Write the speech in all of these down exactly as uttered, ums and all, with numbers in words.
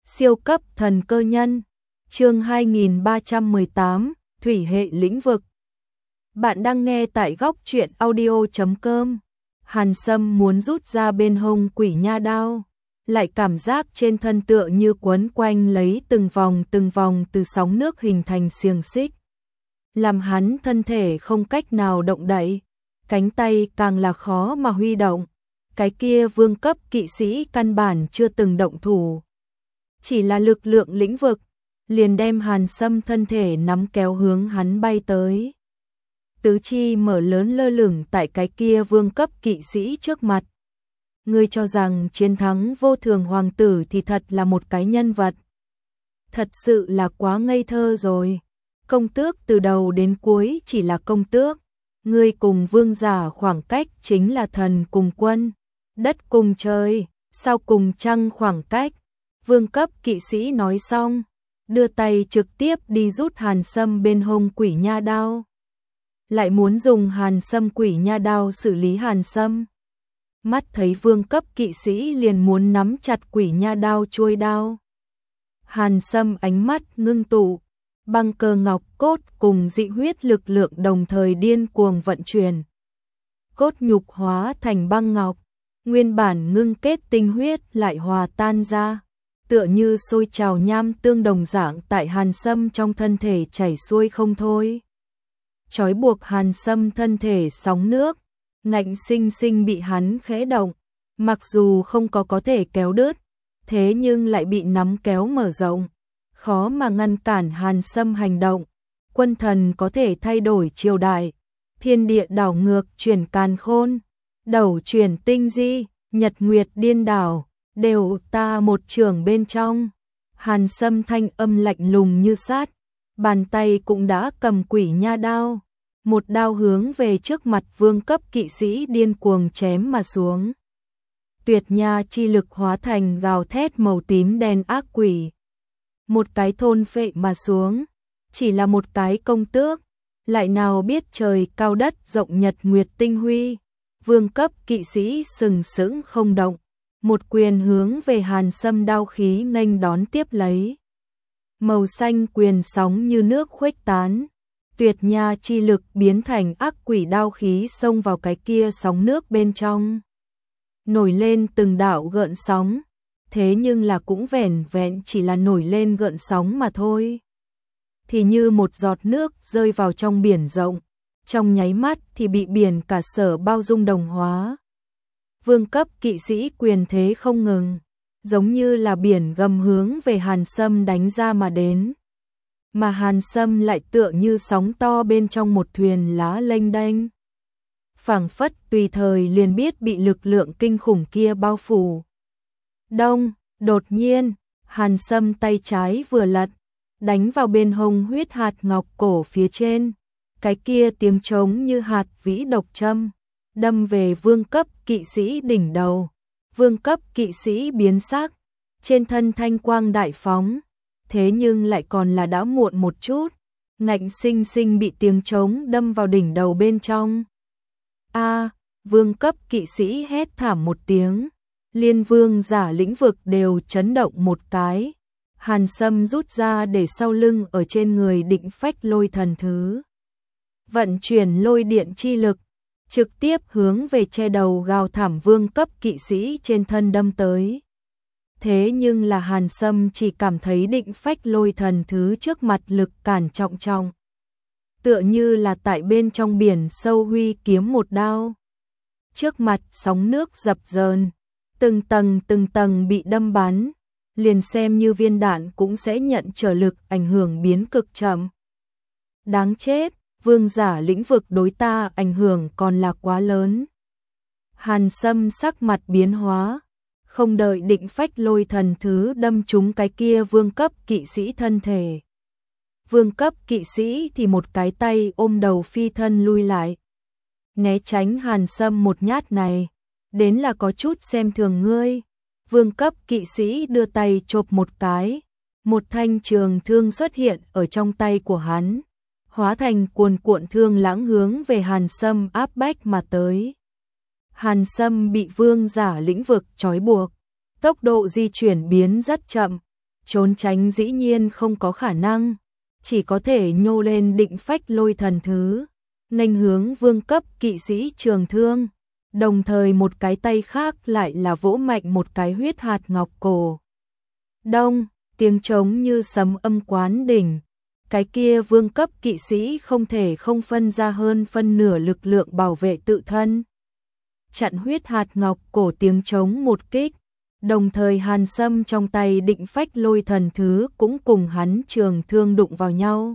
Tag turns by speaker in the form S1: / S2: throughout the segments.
S1: Siêu cấp thần cơ nhân, chương hai nghìn ba trăm mười tám, Thủy hệ lĩnh vực. Bạn đang nghe tại góc truyện audio chấm com. Hàn Sâm muốn rút ra bên hông quỷ nha đao, lại cảm giác trên thân tựa như quấn quanh lấy từng vòng từng vòng từ sóng nước hình thành xiềng xích, làm hắn thân thể không cách nào động đậy, cánh tay càng là khó mà huy động. Cái kia vương cấp kỵ sĩ căn bản chưa từng động thủ, chỉ là lực lượng lĩnh vực liền đem Hàn Sâm thân thể nắm kéo hướng hắn bay tới. Tứ chi mở lớn lơ lửng tại cái kia vương cấp kỵ sĩ trước mặt. Ngươi cho rằng chiến thắng vô thường hoàng tử thì thật là một cái nhân vật. Thật sự là quá ngây thơ rồi. Công tước từ đầu đến cuối chỉ là công tước. Ngươi cùng vương giả khoảng cách chính là thần cùng quân, đất cùng trời, sao cùng trăng khoảng cách. Vương cấp kỵ sĩ nói xong, đưa tay trực tiếp đi rút Hàn Sâm bên hông quỷ nha đao. Lại muốn dùng Hàn Sâm quỷ nha đao xử lý Hàn Sâm. Mắt thấy vương cấp kỵ sĩ liền muốn nắm chặt quỷ nha đao chuôi đao. Hàn Sâm ánh mắt ngưng tụ, băng cơ ngọc cốt cùng dị huyết lực lượng đồng thời điên cuồng vận chuyển. Cốt nhục hóa thành băng ngọc, nguyên bản ngưng kết tinh huyết lại hòa tan ra, tựa như sôi trào nham tương đồng dạng tại Hàn Sâm trong thân thể chảy xuôi không thôi. Trói buộc Hàn Sâm thân thể sóng nước, ngạnh sinh sinh bị hắn khẽ động, mặc dù không có có thể kéo đứt, thế nhưng lại bị nắm kéo mở rộng, khó mà ngăn cản Hàn Sâm hành động. Quân thần có thể thay đổi triều đại, thiên địa đảo ngược chuyển càn khôn, đầu chuyển tinh di, nhật nguyệt điên đảo, đều ta một trường bên trong. Hàn Sâm thanh âm lạnh lùng như sát, bàn tay cũng đã cầm quỷ nha đao, một đao hướng về trước mặt vương cấp kỵ sĩ điên cuồng chém mà xuống. Tuyệt nha chi lực hóa thành gào thét màu tím đen ác quỷ, một cái thôn phệ mà xuống. Chỉ là một cái công tước, lại nào biết trời cao đất rộng nhật nguyệt tinh huy. Vương cấp kỵ sĩ sừng sững không động, một quyền hướng về Hàn Sâm đao khí nghênh đón tiếp lấy. Màu xanh quyền sóng như nước khuếch tán, tuyệt nha chi lực biến thành ác quỷ đao khí xông vào cái kia sóng nước bên trong. Nổi lên từng đạo gợn sóng, thế nhưng là cũng vẻn vẹn chỉ là nổi lên gợn sóng mà thôi. Thì như một giọt nước rơi vào trong biển rộng, trong nháy mắt thì bị biển cả sở bao dung đồng hóa. Vương cấp kỵ sĩ quyền thế không ngừng, giống như là biển gầm hướng về Hàn Sâm đánh ra mà đến. Mà Hàn Sâm lại tựa như sóng to bên trong một thuyền lá lênh đênh, phảng phất tùy thời liền biết bị lực lượng kinh khủng kia bao phủ. Đông, đột nhiên, Hàn Sâm tay trái vừa lật, đánh vào bên hông huyết hạt ngọc cổ phía trên. Cái kia tiếng trống như hạt vĩ độc châm, đâm về vương cấp kỵ sĩ đỉnh đầu. Vương cấp kỵ sĩ biến sắc, trên thân thanh quang đại phóng, thế nhưng lại còn là đã muộn một chút, ngạnh sinh sinh bị tiếng trống đâm vào đỉnh đầu bên trong. A, vương cấp kỵ sĩ hét thảm một tiếng, liên vương giả lĩnh vực đều chấn động một cái. Hàn Sâm rút ra để sau lưng ở trên người định phách lôi thần thứ, vận chuyển lôi điện chi lực, trực tiếp hướng về che đầu gào thảm vương cấp kỵ sĩ trên thân đâm tới. Thế nhưng là Hàn Sâm chỉ cảm thấy định phách lôi thần thứ trước mặt lực cản trọng trọng, tựa như là tại bên trong biển sâu huy kiếm một đao. Trước mặt sóng nước dập dờn, từng tầng từng tầng bị đâm bắn, liền xem như viên đạn cũng sẽ nhận trở lực ảnh hưởng biến cực chậm. Đáng chết, vương giả lĩnh vực đối ta ảnh hưởng còn là quá lớn. Hàn Sâm sắc mặt biến hóa, không đợi định phách lôi thần thứ đâm trúng cái kia vương cấp kỵ sĩ thân thể. Vương cấp kỵ sĩ thì một cái tay ôm đầu phi thân lui lại, né tránh Hàn Sâm một nhát này, đến là có chút xem thường ngươi. Vương cấp kỵ sĩ đưa tay chộp một cái, một thanh trường thương xuất hiện ở trong tay của hắn, hóa thành cuồn cuộn thương lãng hướng về Hàn Sâm áp bách mà tới. Hàn Sâm bị vương giả lĩnh vực trói buộc, tốc độ di chuyển biến rất chậm, trốn tránh dĩ nhiên không có khả năng, chỉ có thể nhô lên định phách lôi thần thứ, nghênh hướng vương cấp kỵ sĩ trường thương, đồng thời một cái tay khác lại là vỗ mạnh một cái huyết hạt ngọc cổ. Đông, tiếng trống như sấm âm quán đỉnh, cái kia vương cấp kỵ sĩ không thể không phân ra hơn phân nửa lực lượng bảo vệ tự thân. Chặn huyết hạt ngọc cổ tiếng trống một kích, đồng thời Hàn Sâm trong tay định phách lôi thần thứ cũng cùng hắn trường thương đụng vào nhau.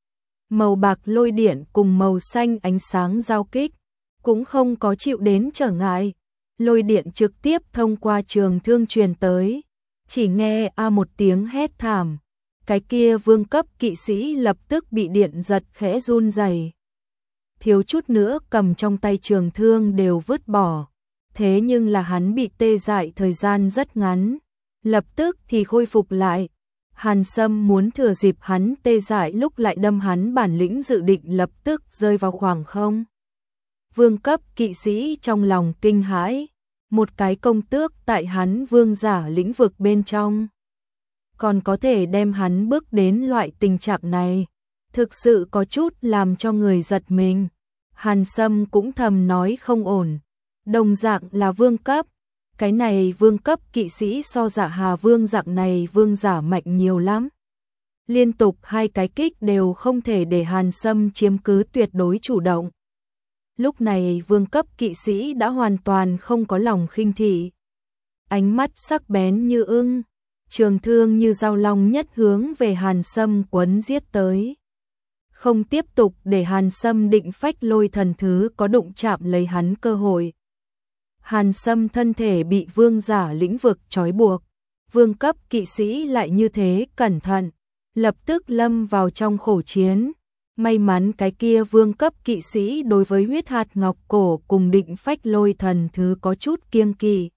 S1: Màu bạc lôi điện cùng màu xanh ánh sáng giao kích, cũng không có chịu đến trở ngại, lôi điện trực tiếp thông qua trường thương truyền tới, chỉ nghe a một tiếng hét thảm, cái kia vương cấp kỵ sĩ lập tức bị điện giật khẽ run rẩy, thiếu chút nữa cầm trong tay trường thương đều vứt bỏ, thế nhưng là hắn bị tê dại thời gian rất ngắn, lập tức thì khôi phục lại. Hàn Sâm muốn thừa dịp hắn tê dại lúc lại đâm hắn bản lĩnh dự định lập tức rơi vào khoảng không. Vương cấp kỵ sĩ trong lòng kinh hãi, một cái công tước tại hắn vương giả lĩnh vực bên trong, còn có thể đem hắn bước đến loại tình trạng này, thực sự có chút làm cho người giật mình. Hàn Sâm cũng thầm nói không ổn, đồng dạng là vương cấp, cái này vương cấp kỵ sĩ so Dạ Hà vương dạng này vương giả mạnh nhiều lắm. Liên tục hai cái kích đều không thể để Hàn Sâm chiếm cứ tuyệt đối chủ động. Lúc này vương cấp kỵ sĩ đã hoàn toàn không có lòng khinh thị. Ánh mắt sắc bén như ưng, trường thương như dao long nhất hướng về Hàn Sâm quấn giết tới. Không tiếp tục để Hàn Sâm định phách lôi thần thứ có đụng chạm lấy hắn cơ hội. Hàn Sâm thân thể bị vương giả lĩnh vực trói buộc, vương cấp kỵ sĩ lại như thế cẩn thận, lập tức lâm vào trong khổ chiến. May mắn cái kia vương cấp kỵ sĩ đối với huyết hạt ngọc cổ cùng định phách lôi thần thứ có chút kiêng kỵ,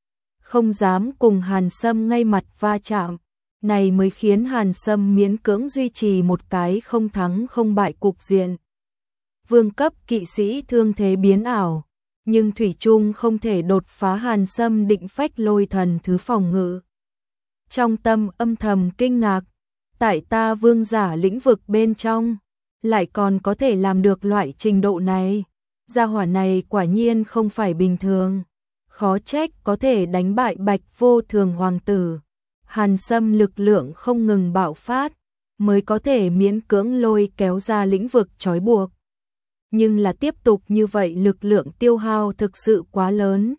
S1: không dám cùng Hàn Sâm ngay mặt va chạm, này mới khiến Hàn Sâm miễn cưỡng duy trì một cái không thắng không bại cục diện. Vương cấp kỵ sĩ thương thế biến ảo, nhưng thủy chung không thể đột phá Hàn Sâm định phách lôi thần thứ phòng ngự. Trong tâm âm thầm kinh ngạc, tại ta vương giả lĩnh vực bên trong, lại còn có thể làm được loại trình độ này. Gia hỏa này quả nhiên không phải bình thường, khó trách có thể đánh bại Bạch Vô Thường hoàng tử. Hàn Sâm lực lượng không ngừng bạo phát, mới có thể miễn cưỡng lôi kéo ra lĩnh vực trói buộc. Nhưng là tiếp tục như vậy lực lượng tiêu hao thực sự quá lớn.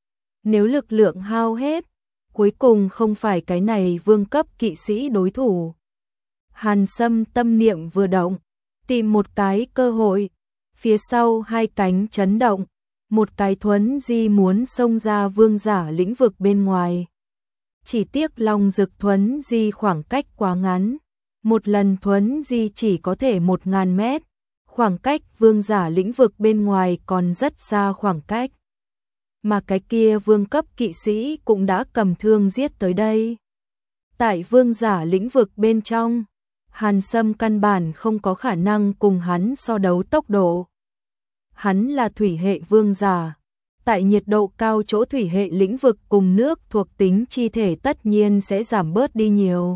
S1: Nếu lực lượng hao hết, cuối cùng không phải cái này vương cấp kỵ sĩ đối thủ. Hàn Sâm tâm niệm vừa động, tìm một cái cơ hội, phía sau hai cánh chấn động, một cái thuấn di muốn xông ra vương giả lĩnh vực bên ngoài. Chỉ tiếc long dực thuấn di khoảng cách quá ngắn, một lần thuấn di chỉ có thể một ngàn mét, khoảng cách vương giả lĩnh vực bên ngoài còn rất xa khoảng cách. Mà cái kia vương cấp kỵ sĩ cũng đã cầm thương giết tới đây. Tại vương giả lĩnh vực bên trong, Hàn Sâm căn bản không có khả năng cùng hắn so đấu tốc độ. Hắn là thủy hệ vương giả, tại nhiệt độ cao chỗ thủy hệ lĩnh vực cùng nước thuộc tính chi thể tất nhiên sẽ giảm bớt đi nhiều.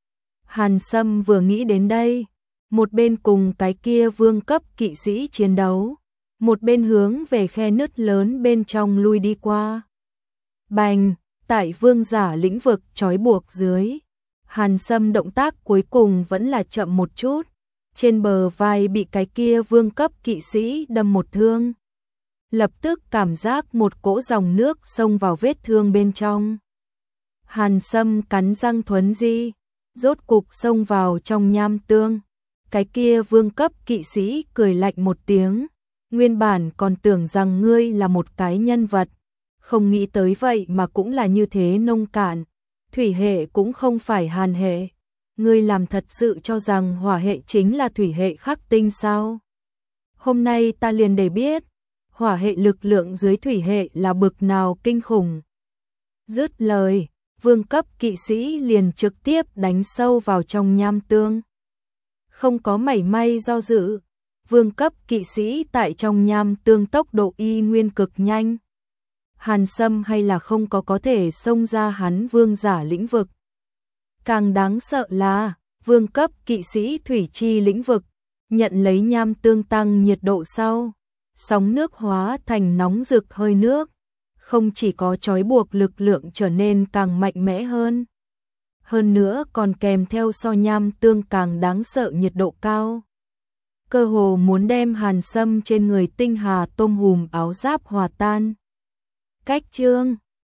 S1: Hàn Sâm vừa nghĩ đến đây, một bên cùng cái kia vương cấp kỵ sĩ chiến đấu, một bên hướng về khe nứt lớn bên trong lui đi qua. Bành, tại vương giả lĩnh vực trói buộc dưới, Hàn Sâm động tác cuối cùng vẫn là chậm một chút, trên bờ vai bị cái kia vương cấp kỵ sĩ đâm một thương. Lập tức cảm giác một cỗ dòng nước xông vào vết thương bên trong. Hàn Sâm cắn răng thuấn di, rốt cục xông vào trong nham tương. Cái kia vương cấp kỵ sĩ cười lạnh một tiếng, nguyên bản còn tưởng rằng ngươi là một cái nhân vật, không nghĩ tới vậy mà cũng là như thế nông cạn, thủy hệ cũng không phải hàn hệ, ngươi làm thật sự cho rằng hỏa hệ chính là thủy hệ khắc tinh sao? Hôm nay ta liền để biết, hỏa hệ lực lượng dưới thủy hệ là bực nào kinh khủng. Dứt lời, vương cấp kỵ sĩ liền trực tiếp đánh sâu vào trong nham tương. Không có mảy may do dự, vương cấp kỵ sĩ tại trong nham tương tốc độ y nguyên cực nhanh. Hàn Sâm hay là không có có thể xông ra hắn vương giả lĩnh vực. Càng đáng sợ là, vương cấp kỵ sĩ thủy chi lĩnh vực, nhận lấy nham tương tăng nhiệt độ sau, sóng nước hóa thành nóng rực hơi nước, không chỉ có trói buộc lực lượng trở nên càng mạnh mẽ hơn. Hơn nữa còn kèm theo so nham tương càng đáng sợ nhiệt độ cao. Cơ hồ muốn đem hàn sâm trên người tinh hà tôm hùm áo giáp hòa tan. Cách chương